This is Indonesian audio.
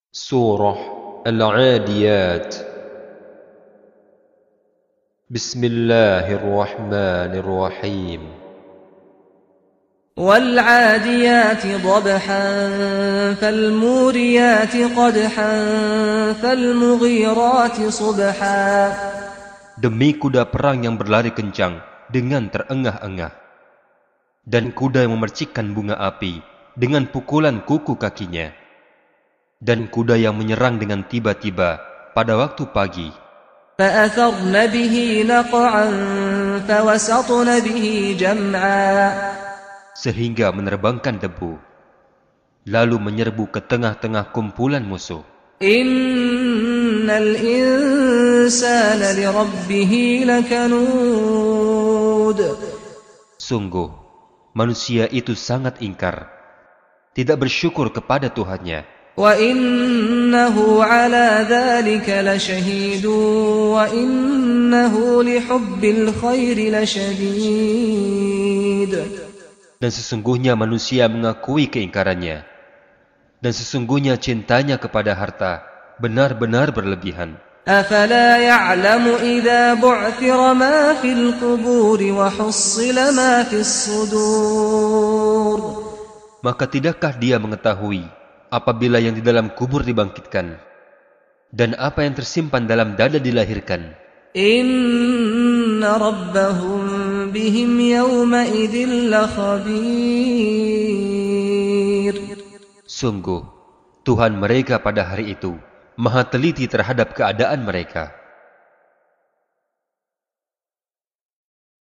Surah Al-'Adiyat. Bismillahirrahmanirrahim. وَالْعَادِيَاتِ ضَبْحًا فَالْمُورِيَاتِ قَدْحًا فَالْمُغِيرَاتِ صُبْحًا. Demi kuda perang yang berlari kencang dengan terengah-engah, dan kuda yang memercikkan bunga api dengan pukulan kuku kakinya, dan kuda yang menyerang dengan tiba-tiba pada waktu pagi. فَأَثَرْنَ بِهِ نَقْعًا فَوَسَطْنَ بِهِ جَمْعًا. Sehingga menerbangkan debu, lalu menyerbu ke tengah-tengah kumpulan musuh. Innal insana lirabbih lakanud. Sungguh, manusia itu sangat ingkar, tidak bersyukur kepada Tuhannya. Wa innahu ala dzalika lasyahidun wa innahu lihubbil khairi lasyadid. Dan sesungguhnya manusia mengakui keingkarannya, dan sesungguhnya cintanya kepada harta benar-benar berlebihan. Afala ya'lamu idza bu'thira ma fil qubur wa hussila ma fis sudur. Maka tidakkah dia mengetahui apabila yang di dalam kubur dibangkitkan dan apa yang tersimpan dalam dada dilahirkan? Inna rabbahum bihim yawma idzin lakhabir. Sungguh, Tuhan mereka pada hari itu maha teliti terhadap keadaan mereka.